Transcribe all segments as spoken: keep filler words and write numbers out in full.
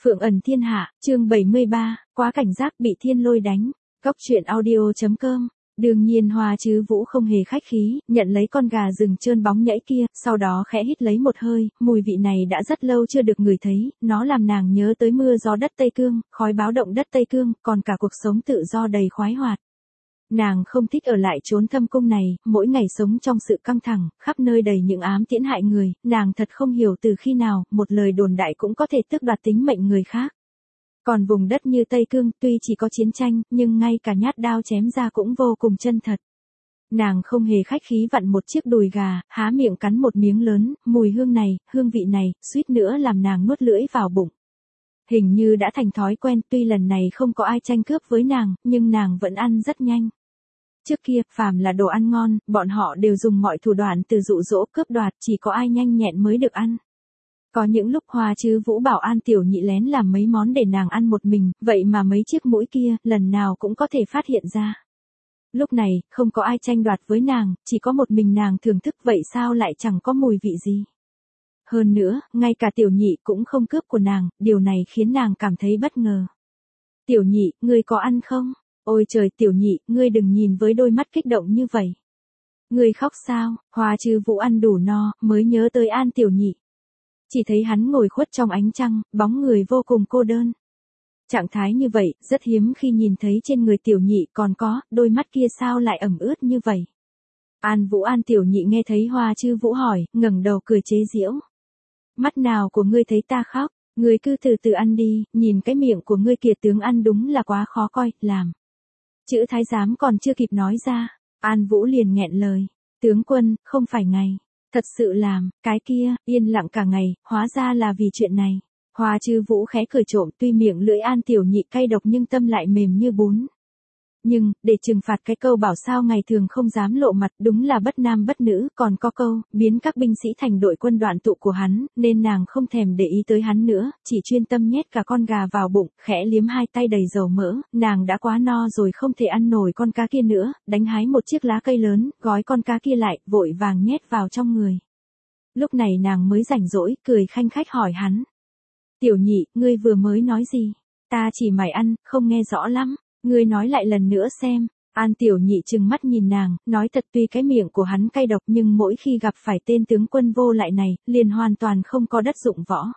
Phượng ẩn thiên hạ, chương bảy mươi ba, quá cảnh giác bị thiên lôi đánh. Cóc truyện audio chấm com. Đương nhiên Hoa Chứ Vũ không hề khách khí, nhận lấy con gà rừng trơn bóng nhảy kia, sau đó khẽ hít lấy một hơi, mùi vị này đã rất lâu chưa được ngửi thấy, nó làm nàng nhớ tới mưa gió đất Tây Cương, khói báo động đất Tây Cương, còn cả cuộc sống tự do đầy khoái hoạt. Nàng không thích ở lại chốn thâm cung này, mỗi ngày sống trong sự căng thẳng, khắp nơi đầy những ám tiễn hại người, nàng thật không hiểu từ khi nào, một lời đồn đại cũng có thể tước đoạt tính mệnh người khác. Còn vùng đất như Tây Cương, tuy chỉ có chiến tranh, nhưng ngay cả nhát đao chém ra cũng vô cùng chân thật. Nàng không hề khách khí vặn một chiếc đùi gà, há miệng cắn một miếng lớn, mùi hương này, hương vị này, suýt nữa làm nàng nuốt lưỡi vào bụng. Hình như đã thành thói quen, tuy lần này không có ai tranh cướp với nàng, nhưng nàng vẫn ăn rất nhanh. Trước kia, phàm là đồ ăn ngon, bọn họ đều dùng mọi thủ đoạn từ dụ dỗ cướp đoạt, chỉ có ai nhanh nhẹn mới được ăn. Có những lúc Hoa Chứ Vũ bảo An Tiểu Nhị lén làm mấy món để nàng ăn một mình, vậy mà mấy chiếc mũi kia, lần nào cũng có thể phát hiện ra. Lúc này, không có ai tranh đoạt với nàng, chỉ có một mình nàng thưởng thức, vậy sao lại chẳng có mùi vị gì. Hơn nữa, ngay cả Tiểu Nhị cũng không cướp của nàng, điều này khiến nàng cảm thấy bất ngờ. Tiểu Nhị, ngươi có ăn không? Ôi trời, Tiểu Nhị, ngươi đừng nhìn với đôi mắt kích động như vậy. Ngươi khóc sao? Hoa Chứ Vũ ăn đủ no, mới nhớ tới An Tiểu Nhị. Chỉ thấy hắn ngồi khuất trong ánh trăng, bóng người vô cùng cô đơn. Trạng thái như vậy, rất hiếm khi nhìn thấy trên người Tiểu Nhị, còn có, đôi mắt kia sao lại ẩm ướt như vậy. An Vũ An Tiểu Nhị nghe thấy Hoa Chứ Vũ hỏi, ngẩng đầu cười chế giễu. Mắt nào của ngươi thấy ta khóc, ngươi cứ từ từ ăn đi, nhìn cái miệng của ngươi kìa, tướng ăn đúng là quá khó coi, làm. Chữ thái giám còn chưa kịp nói ra, An Vũ liền nghẹn lời. Tướng quân, không phải ngày. Thật sự làm, cái kia, yên lặng cả ngày, hóa ra là vì chuyện này. Hoa Chứ Vũ khẽ cười trộm, tuy miệng lưỡi An Tiểu Nhị cay độc nhưng tâm lại mềm như bún. Nhưng, để trừng phạt cái câu bảo sao ngày thường không dám lộ mặt, đúng là bất nam bất nữ, còn có câu, biến các binh sĩ thành đội quân đoạn tụ của hắn, nên nàng không thèm để ý tới hắn nữa, chỉ chuyên tâm nhét cả con gà vào bụng, khẽ liếm hai tay đầy dầu mỡ, nàng đã quá no rồi không thể ăn nổi con cá kia nữa, đánh hái một chiếc lá cây lớn, gói con cá kia lại, vội vàng nhét vào trong người. Lúc này nàng mới rảnh rỗi, cười khanh khách hỏi hắn. Tiểu Nhị, ngươi vừa mới nói gì? Ta chỉ mải ăn, không nghe rõ lắm. Ngươi nói lại lần nữa xem. An Tiểu Nhị trừng mắt nhìn nàng, nói thật tuy cái miệng của hắn cay độc nhưng mỗi khi gặp phải tên tướng quân vô lại này, liền hoàn toàn không có đất dụng võ.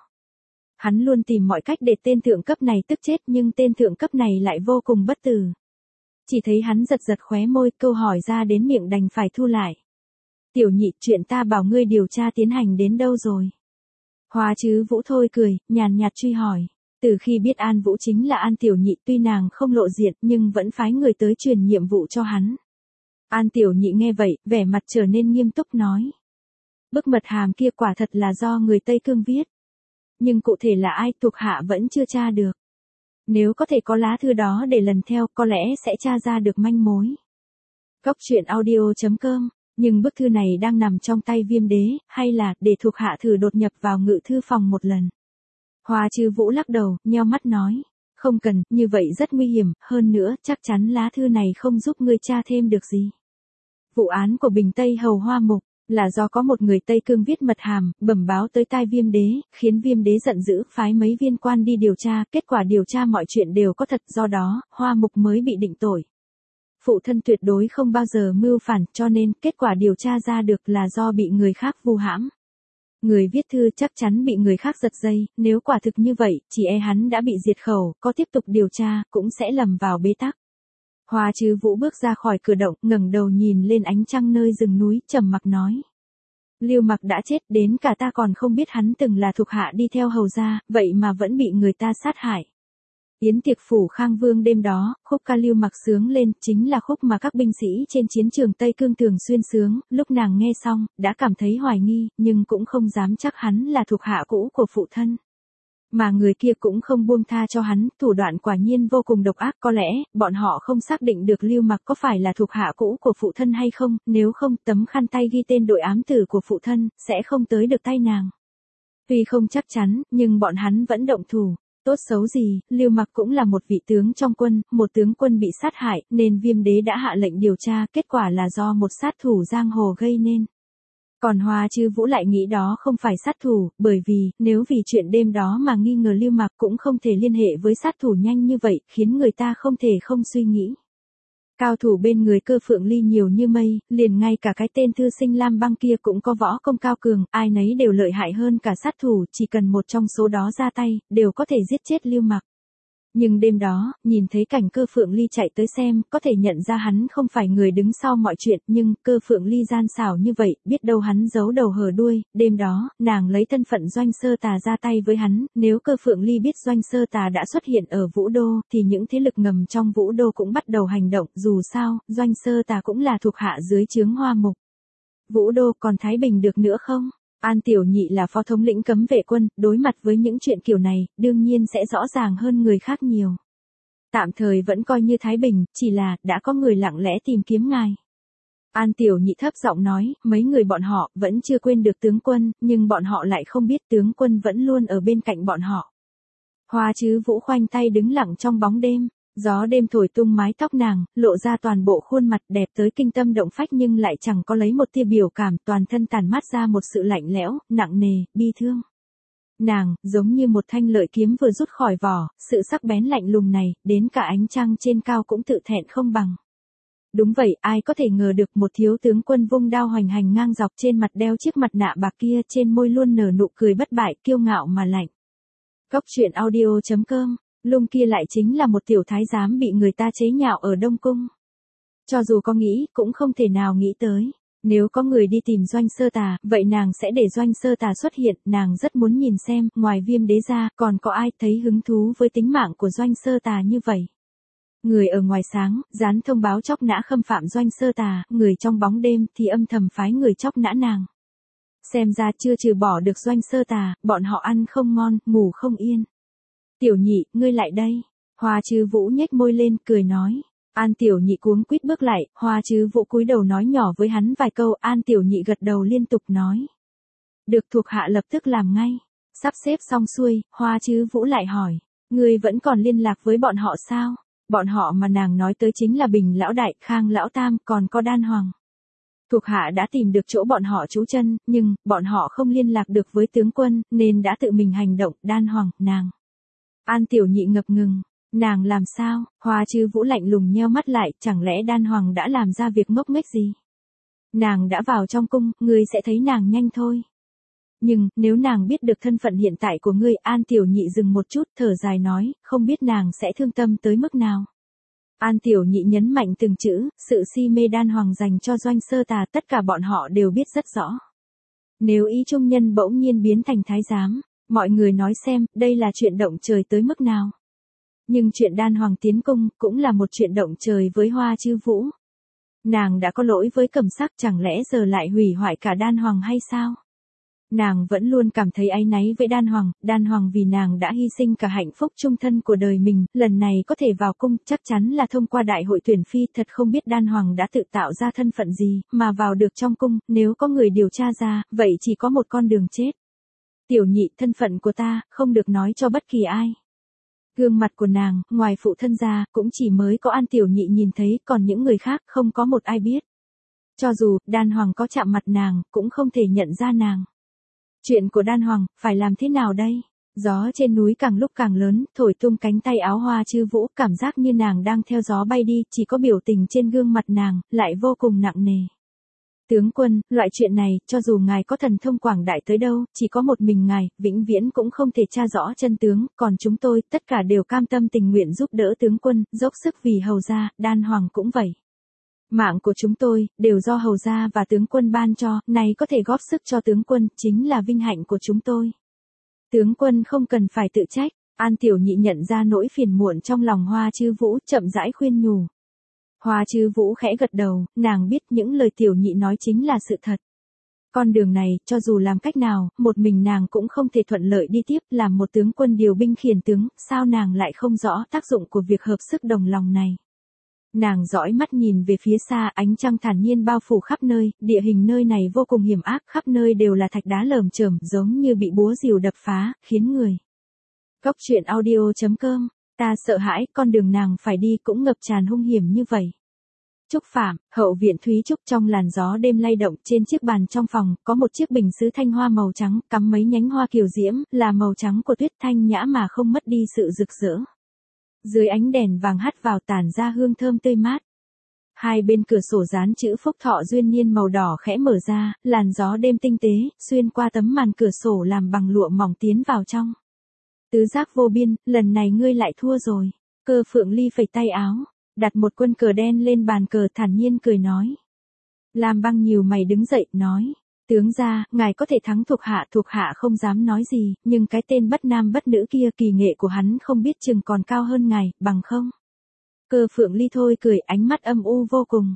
Hắn luôn tìm mọi cách để tên thượng cấp này tức chết nhưng tên thượng cấp này lại vô cùng bất tử. Chỉ thấy hắn giật giật khóe môi, câu hỏi ra đến miệng đành phải thu lại. Tiểu Nhị, chuyện ta bảo ngươi điều tra tiến hành đến đâu rồi? Hoa Chứ Vũ thôi cười, nhàn nhạt truy hỏi. Từ khi biết An Vũ chính là An Tiểu Nhị, tuy nàng không lộ diện nhưng vẫn phái người tới truyền nhiệm vụ cho hắn. An Tiểu Nhị nghe vậy, vẻ mặt trở nên nghiêm túc nói. Bức mật hàm kia quả thật là do người Tây Cương viết. Nhưng cụ thể là ai thuộc hạ vẫn chưa tra được. Nếu có thể có lá thư đó để lần theo, có lẽ sẽ tra ra được manh mối. Cóc truyện audio chấm com. Nhưng bức thư này đang nằm trong tay Viêm Đế, hay là, để thuộc hạ thử đột nhập vào ngự thư phòng một lần. Hoa Chứ Vũ lắc đầu, nheo mắt nói. Không cần, như vậy rất nguy hiểm, hơn nữa, chắc chắn lá thư này không giúp ngươi tra thêm được gì. Vụ án của Bình Tây Hầu Hoa Mục, là do có một người Tây Cương viết mật hàm, bẩm báo tới tai Viêm Đế, khiến Viêm Đế giận dữ, phái mấy viên quan đi điều tra, kết quả điều tra mọi chuyện đều có thật, do đó, Hoa Mục mới bị định tội. Phụ thân tuyệt đối không bao giờ mưu phản, cho nên, kết quả điều tra ra được là do bị người khác vu hãm. Người viết thư chắc chắn bị người khác giật dây, nếu quả thực như vậy, chỉ e hắn đã bị diệt khẩu, có tiếp tục điều tra, cũng sẽ lầm vào bế tắc. Hoa Chứ Vũ bước ra khỏi cửa động, ngẩng đầu nhìn lên ánh trăng nơi rừng núi, trầm mặc nói. Lưu Mặc đã chết, đến cả ta còn không biết hắn từng là thuộc hạ đi theo hầu gia, vậy mà vẫn bị người ta sát hại. Yến tiệc phủ Khang Vương đêm đó, khúc ca Lưu Mặc sướng lên, chính là khúc mà các binh sĩ trên chiến trường Tây Cương thường xuyên sướng, lúc nàng nghe xong, đã cảm thấy hoài nghi, nhưng cũng không dám chắc hắn là thuộc hạ cũ của phụ thân. Mà người kia cũng không buông tha cho hắn, thủ đoạn quả nhiên vô cùng độc ác, có lẽ, bọn họ không xác định được Lưu Mặc có phải là thuộc hạ cũ của phụ thân hay không, nếu không, tấm khăn tay ghi tên đội ám tử của phụ thân, sẽ không tới được tay nàng. Tuy không chắc chắn, nhưng bọn hắn vẫn động thủ. Tốt xấu gì, Lưu Mặc cũng là một vị tướng trong quân, một tướng quân bị sát hại, nên Viêm Đế đã hạ lệnh điều tra, kết quả là do một sát thủ giang hồ gây nên. Còn Hoa Trư Vũ lại nghĩ đó không phải sát thủ, bởi vì, nếu vì chuyện đêm đó mà nghi ngờ Lưu Mặc cũng không thể liên hệ với sát thủ nhanh như vậy, khiến người ta không thể không suy nghĩ. Cao thủ bên người Cơ Phượng Ly nhiều như mây, liền ngay cả cái tên thư sinh Lam Băng kia cũng có võ công cao cường, ai nấy đều lợi hại hơn cả sát thủ, chỉ cần một trong số đó ra tay, đều có thể giết chết Lưu Mặc. Nhưng đêm đó, nhìn thấy cảnh Cơ Phượng Ly chạy tới xem, có thể nhận ra hắn không phải người đứng sau mọi chuyện, nhưng Cơ Phượng Ly gian xảo như vậy, biết đâu hắn giấu đầu hở đuôi, đêm đó, nàng lấy thân phận Doanh Sơ Tà ra tay với hắn, nếu Cơ Phượng Ly biết Doanh Sơ Tà đã xuất hiện ở Vũ Đô, thì những thế lực ngầm trong Vũ Đô cũng bắt đầu hành động, dù sao, Doanh Sơ Tà cũng là thuộc hạ dưới trướng Hoa Mục. Vũ Đô còn Thái Bình được nữa không? An Tiểu Nhị là phó thống lĩnh cấm vệ quân, đối mặt với những chuyện kiểu này, đương nhiên sẽ rõ ràng hơn người khác nhiều. Tạm thời vẫn coi như Thái Bình, chỉ là, đã có người lặng lẽ tìm kiếm ngài. An Tiểu Nhị thấp giọng nói, mấy người bọn họ, vẫn chưa quên được tướng quân, nhưng bọn họ lại không biết tướng quân vẫn luôn ở bên cạnh bọn họ. Hoa Trư Vũ khoanh tay đứng lặng trong bóng đêm. Gió đêm thổi tung mái tóc nàng, lộ ra toàn bộ khuôn mặt đẹp tới kinh tâm động phách nhưng lại chẳng có lấy một tia biểu cảm, toàn thân tản mát ra một sự lạnh lẽo, nặng nề, bi thương. Nàng, giống như một thanh lợi kiếm vừa rút khỏi vỏ, sự sắc bén lạnh lùng này, đến cả ánh trăng trên cao cũng tự thẹn không bằng. Đúng vậy, ai có thể ngờ được một thiếu tướng quân vung đao hoành hành ngang dọc trên mặt đeo chiếc mặt nạ bạc kia, trên môi luôn nở nụ cười bất bại, kiêu ngạo mà lạnh. Cốc truyện audio chấm com. Lung kia lại chính là một tiểu thái giám bị người ta chế nhạo ở Đông Cung. Cho dù có nghĩ, cũng không thể nào nghĩ tới. Nếu có người đi tìm Doanh Sơ Tà, vậy nàng sẽ để Doanh Sơ Tà xuất hiện, nàng rất muốn nhìn xem, ngoài Viêm Đế ra, còn có ai thấy hứng thú với tính mạng của Doanh Sơ Tà như vậy. Người ở ngoài sáng, dán thông báo chóc nã khâm phạm Doanh Sơ Tà, người trong bóng đêm thì âm thầm phái người chóc nã nàng. Xem ra chưa trừ bỏ được Doanh Sơ Tà, bọn họ ăn không ngon, ngủ không yên. Tiểu Nhị, ngươi lại đây. Hoa Trư Vũ nhếch môi lên, cười nói. An Tiểu Nhị cuống quýt bước lại, Hoa Trư Vũ cúi đầu nói nhỏ với hắn vài câu, An Tiểu Nhị gật đầu liên tục nói. Được, thuộc hạ lập tức làm ngay. Sắp xếp xong xuôi, Hoa Trư Vũ lại hỏi. Ngươi vẫn còn liên lạc với bọn họ sao? Bọn họ mà nàng nói tới chính là Bình Lão Đại, Khang Lão Tam, còn có Đan Hoàng. Thuộc hạ đã tìm được chỗ bọn họ trú chân, nhưng, bọn họ không liên lạc được với tướng quân, nên đã tự mình hành động, Đan Hoàng, nàng. An Tiểu Nhị ngập ngừng, nàng làm sao? Hoa Trư Vũ lạnh lùng nheo mắt lại, chẳng lẽ Đan Hoàng đã làm ra việc ngốc nghếch gì? Nàng đã vào trong cung, ngươi sẽ thấy nàng nhanh thôi. Nhưng, nếu nàng biết được thân phận hiện tại của ngươi, An Tiểu Nhị dừng một chút, thở dài nói, không biết nàng sẽ thương tâm tới mức nào. An Tiểu Nhị nhấn mạnh từng chữ, sự si mê Đan Hoàng dành cho Doanh Sơ Tà, tất cả bọn họ đều biết rất rõ. Nếu ý trung nhân bỗng nhiên biến thành thái giám, mọi người nói xem, đây là chuyện động trời tới mức nào. Nhưng chuyện Đan Hoàng tiến cung, cũng là một chuyện động trời với Hoa Trư Vũ. Nàng đã có lỗi với Cẩm Sắc, chẳng lẽ giờ lại hủy hoại cả Đan Hoàng hay sao? Nàng vẫn luôn cảm thấy áy náy với Đan Hoàng, Đan Hoàng vì nàng đã hy sinh cả hạnh phúc chung thân của đời mình, lần này có thể vào cung, chắc chắn là thông qua đại hội tuyển phi, thật không biết Đan Hoàng đã tự tạo ra thân phận gì, mà vào được trong cung, nếu có người điều tra ra, vậy chỉ có một con đường chết. Tiểu Nhị, thân phận của ta, không được nói cho bất kỳ ai. Gương mặt của nàng, ngoài phụ thân ra, cũng chỉ mới có An Tiểu Nhị nhìn thấy, còn những người khác, không có một ai biết. Cho dù, Đan Hoàng có chạm mặt nàng, cũng không thể nhận ra nàng. Chuyện của Đan Hoàng, phải làm thế nào đây? Gió trên núi càng lúc càng lớn, thổi tung cánh tay áo Hoa Trư Vũ, cảm giác như nàng đang theo gió bay đi, chỉ có biểu tình trên gương mặt nàng, lại vô cùng nặng nề. Tướng quân, loại chuyện này, cho dù ngài có thần thông quảng đại tới đâu, chỉ có một mình ngài, vĩnh viễn cũng không thể tra rõ chân tướng, còn chúng tôi, tất cả đều cam tâm tình nguyện giúp đỡ tướng quân, dốc sức vì hầu gia, Đan Hoàng cũng vậy. Mạng của chúng tôi, đều do hầu gia và tướng quân ban cho, này có thể góp sức cho tướng quân, chính là vinh hạnh của chúng tôi. Tướng quân không cần phải tự trách, An Tiểu Nhị nhận ra nỗi phiền muộn trong lòng Hoa Trư Vũ, chậm rãi khuyên nhủ. Hoa Trư Vũ khẽ gật đầu, nàng biết những lời Tiểu Nhị nói chính là sự thật. Con đường này, cho dù làm cách nào, một mình nàng cũng không thể thuận lợi đi tiếp, làm một tướng quân điều binh khiển tướng, sao nàng lại không rõ tác dụng của việc hợp sức đồng lòng này. Nàng dõi mắt nhìn về phía xa, ánh trăng thản nhiên bao phủ khắp nơi, địa hình nơi này vô cùng hiểm ác, khắp nơi đều là thạch đá lởm chởm, giống như bị búa rìu đập phá, khiến người. Cốc truyện audio chấm com, ta sợ hãi, con đường nàng phải đi cũng ngập tràn hung hiểm như vậy. Trúc Phạm, hậu viện Thúy Trúc trong làn gió đêm lay động trên chiếc bàn trong phòng, có một chiếc bình sứ thanh hoa màu trắng, cắm mấy nhánh hoa kiều diễm, là màu trắng của tuyết thanh nhã mà không mất đi sự rực rỡ. Dưới ánh đèn vàng hắt vào tản ra hương thơm tươi mát. Hai bên cửa sổ dán chữ phúc thọ duyên niên màu đỏ khẽ mở ra, làn gió đêm tinh tế, xuyên qua tấm màn cửa sổ làm bằng lụa mỏng tiến vào trong. Tứ giác vô biên, lần này ngươi lại thua rồi. Cơ Phượng Ly phẩy tay áo, đặt một quân cờ đen lên bàn cờ thản nhiên cười nói. Lam Băng nhíu mày đứng dậy, nói. Tướng gia, ngài có thể thắng thuộc hạ, thuộc hạ không dám nói gì, nhưng cái tên bất nam bất nữ kia kỳ nghệ của hắn không biết chừng còn cao hơn ngài, bằng không? Cơ Phượng Ly thôi cười, ánh mắt âm u vô cùng.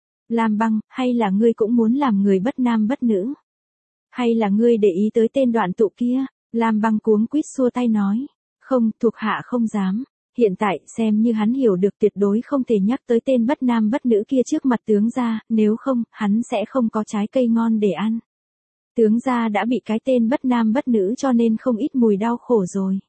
Lam Băng, hay là ngươi cũng muốn làm người bất nam bất nữ? Hay là ngươi để ý tới tên Đoạn Tụ kia? Lam Băng cuống quýt xua tay nói. Không, thuộc hạ không dám. Hiện tại, xem như hắn hiểu được tuyệt đối không thể nhắc tới tên bất nam bất nữ kia trước mặt tướng gia, nếu không, hắn sẽ không có trái cây ngon để ăn. Tướng gia đã bị cái tên bất nam bất nữ cho nên không ít mùi đau khổ rồi.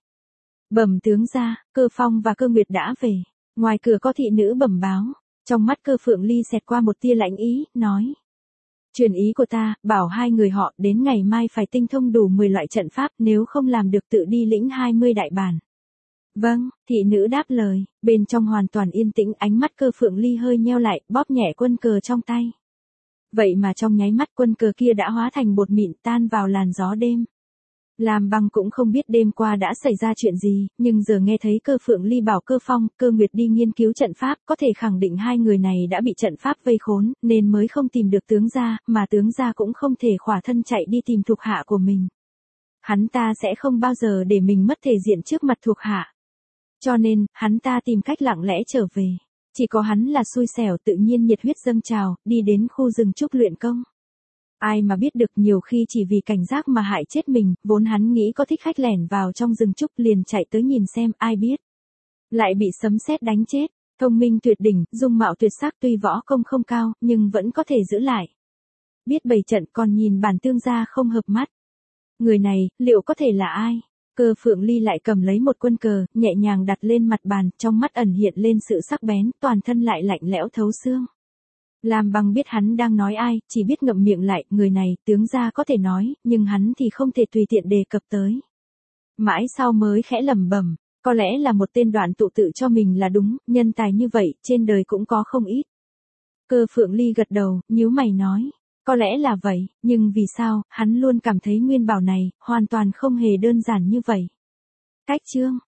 Bẩm tướng gia, Cơ Phong và Cơ Nguyệt đã về. Ngoài cửa có thị nữ bẩm báo. Trong mắt Cơ Phượng Ly xẹt qua một tia lãnh ý, nói. Truyền ý của ta, bảo hai người họ đến ngày mai phải tinh thông đủ mười loại trận pháp, nếu không làm được tự đi lĩnh hai mươi đại bản. Vâng, thị nữ đáp lời, bên trong hoàn toàn yên tĩnh, ánh mắt Cơ Phượng Ly hơi nheo lại, bóp nhẹ quân cờ trong tay. Vậy mà trong nháy mắt quân cờ kia đã hóa thành bột mịn tan vào làn gió đêm. Lam Băng cũng không biết đêm qua đã xảy ra chuyện gì, nhưng giờ nghe thấy Cơ Phượng Ly bảo Cơ Phong, Cơ Nguyệt đi nghiên cứu trận pháp, có thể khẳng định hai người này đã bị trận pháp vây khốn, nên mới không tìm được tướng gia, mà tướng gia cũng không thể khỏa thân chạy đi tìm thuộc hạ của mình. Hắn ta sẽ không bao giờ để mình mất thể diện trước mặt thuộc hạ. Cho nên, hắn ta tìm cách lặng lẽ trở về. Chỉ có hắn là xui xẻo tự nhiên nhiệt huyết dâng trào, đi đến khu rừng trúc luyện công. Ai mà biết được nhiều khi chỉ vì cảnh giác mà hại chết mình, vốn hắn nghĩ có thích khách lẻn vào trong rừng trúc liền chạy tới nhìn xem, ai biết. Lại bị sấm sét đánh chết, thông minh tuyệt đỉnh, dung mạo tuyệt sắc tuy võ công không cao, nhưng vẫn có thể giữ lại. Biết bày trận còn nhìn bản tương gia không hợp mắt. Người này, liệu có thể là ai? Cơ Phượng Ly lại cầm lấy một quân cờ, nhẹ nhàng đặt lên mặt bàn, trong mắt ẩn hiện lên sự sắc bén, toàn thân lại lạnh lẽo thấu xương. Lam Băng biết hắn đang nói ai, chỉ biết ngậm miệng lại, người này, tướng gia có thể nói, nhưng hắn thì không thể tùy tiện đề cập tới. Mãi sau mới khẽ lẩm bẩm, có lẽ là một tên Đoạn Tụ tự cho mình là đúng, nhân tài như vậy, trên đời cũng có không ít. Cơ Phượng Ly gật đầu, nhíu mày nói, có lẽ là vậy, nhưng vì sao, hắn luôn cảm thấy nguyên bảo này, hoàn toàn không hề đơn giản như vậy. Cách chương